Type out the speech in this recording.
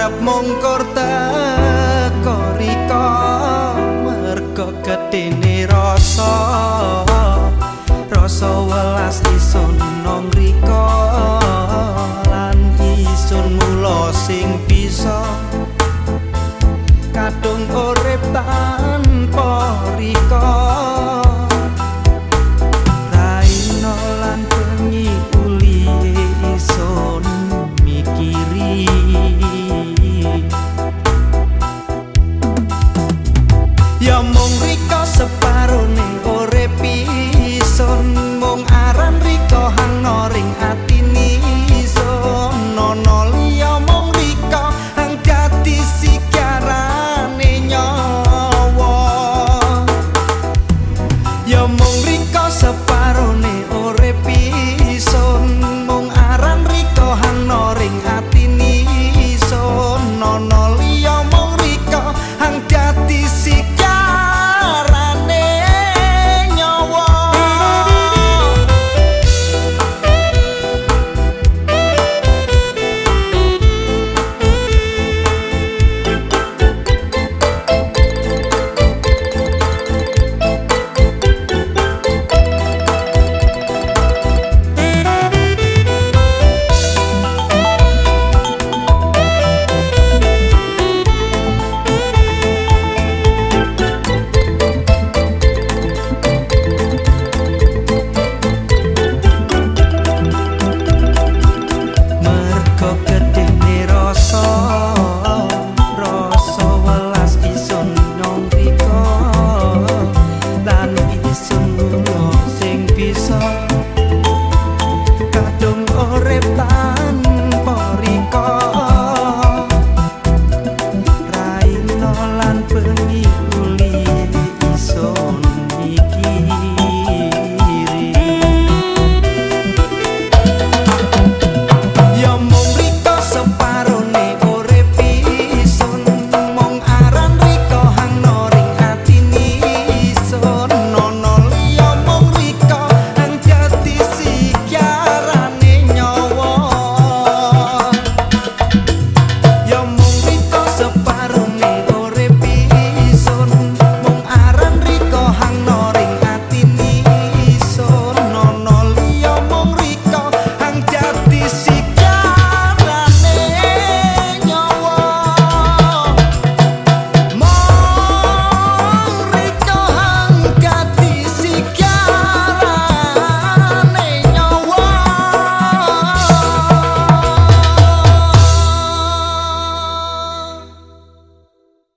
arep mungkur teko riko mergo gedene rasa welas isun nang riko lan isun mula sing bisa kadung urip tanpa riko raino lan bengi uli isun mikiri ya mung riko separone urip isun mung aran riko hang noring atine isun nono liya mung riko hang dadi sikarane nyawa ya mung riko separone urip isun mung aran riko hang noring atine isun nono liya mung riko hang dadi sikarane nyawa mergo gedene rasa